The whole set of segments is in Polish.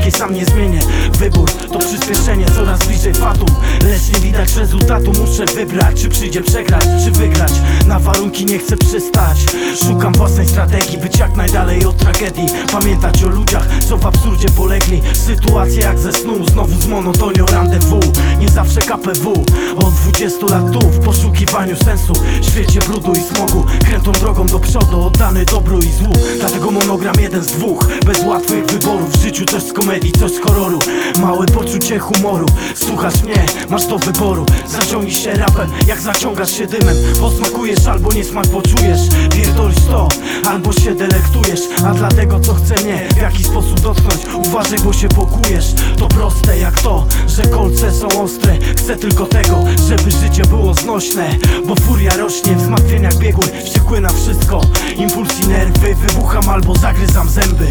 wszystkie sam nie zmienię. Wybór to przyspieszenie, coraz bliżej fatum, lecz nie widać rezultatu. Muszę wybrać, czy przyjdzie przegrać, czy wygrać. Na warunki nie chcę przystać. Szukam własnej strategii, być jak najdalej od tragedii. Pamiętać o ludziach, co w absurdzie polegli. Sytuacje jak ze snu, znowu z monotonią rendezvous. Nie zawsze KPW, od 20 lat tu w poszukiwaniu sensu. W świecie brudu i smogu, krętą drogą do przodu, oddany dobru i złu. Dlatego monogram jeden z dwóch, bez łatwych wyborów. W życiu coś z komedii, coś z horroru. Małe poczucie humoru, słuchasz mnie, masz do wyboru. Zaciągnij się rapem, jak zaciągasz się dymem. Posmakujesz albo niesmak poczujesz. Pierdolisz to, albo się delektujesz. A dlatego co chce mnie w jaki sposób dotknąć, uważaj, bo się pokujesz. To proste jak to, że kolce są ostre. Chcę tylko tego, żeby życie było znośne. Bo furia rośnie, w zmartwieniach biegły, wściekły na wszystko. Impuls i nerwy, wybucham albo zagryzam zęby.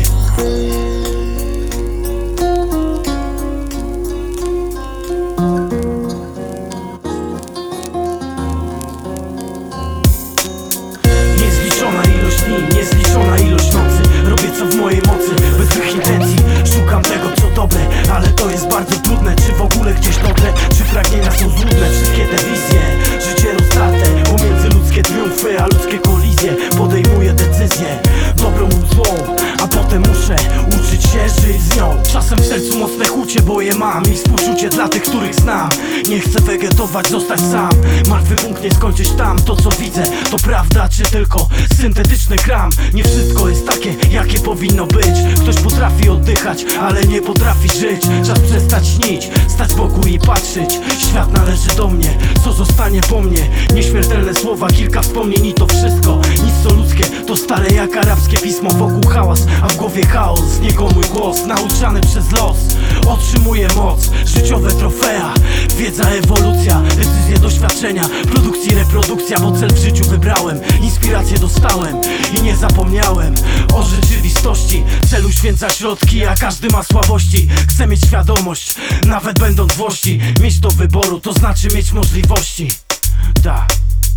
Niezliczona ilość dni, niezliczona ilość nocy. Robię co w mojej mocy, bez złych intencji. Szukam tego co dobre, ale to jest bardzo trudne. Czy w ogóle gdzieś dotrę, czy pragnienia są złudne? Wszystkie te wizje, życie rozdarte pomiędzy ludzkie triumfy, a ludzkie kolizje. Podejmuję decyzję, dobrą lub złą, a potem muszę uczyć się żyć z nią. Czasem w sercu mocne chucie, bo je mam i współczucie dla tych, których znam. Nie chcę wegetować, zostać sam. Martwy punkt, nie skończyć tam. To co widzę, to prawda czy tylko syntetyczny kram? Nie wszystko jest takie, jakie powinno być. Ktoś potrafi oddychać, ale nie potrafi żyć. Czas przestać śnić, stać z boku i patrzeć. Świat należy do mnie, co zostanie po mnie? Nieśmiertelne słowa, kilka wspomnień i to wszystko. Nic co ludzkie, to stare jak arabskie pismo. Wokół hałas, a w głowie chaos. Z niego mój głos, nauczany przez los. Otrzymuję moc, życiowe trofea. Wiedza, ewolucja, decyzje, doświadczenia. Produkcji, reprodukcja, bo cel w życiu wybrałem. Inspirację dostałem i nie zapomniałem o rzeczywistości. Cel uświęca środki, a każdy ma słabości. Chcę mieć świadomość, nawet będąc w łości. Mieć do wyboru, to znaczy mieć możliwości. Tak.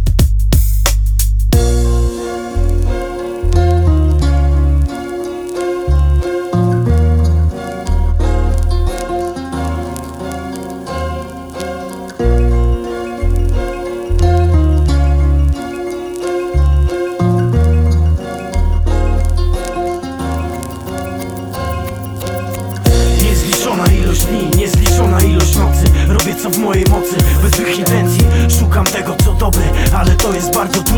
Niezliczona ilość nocy. Robię co w mojej mocy, bez złych intencji. Szukam tego co dobre, ale to jest bardzo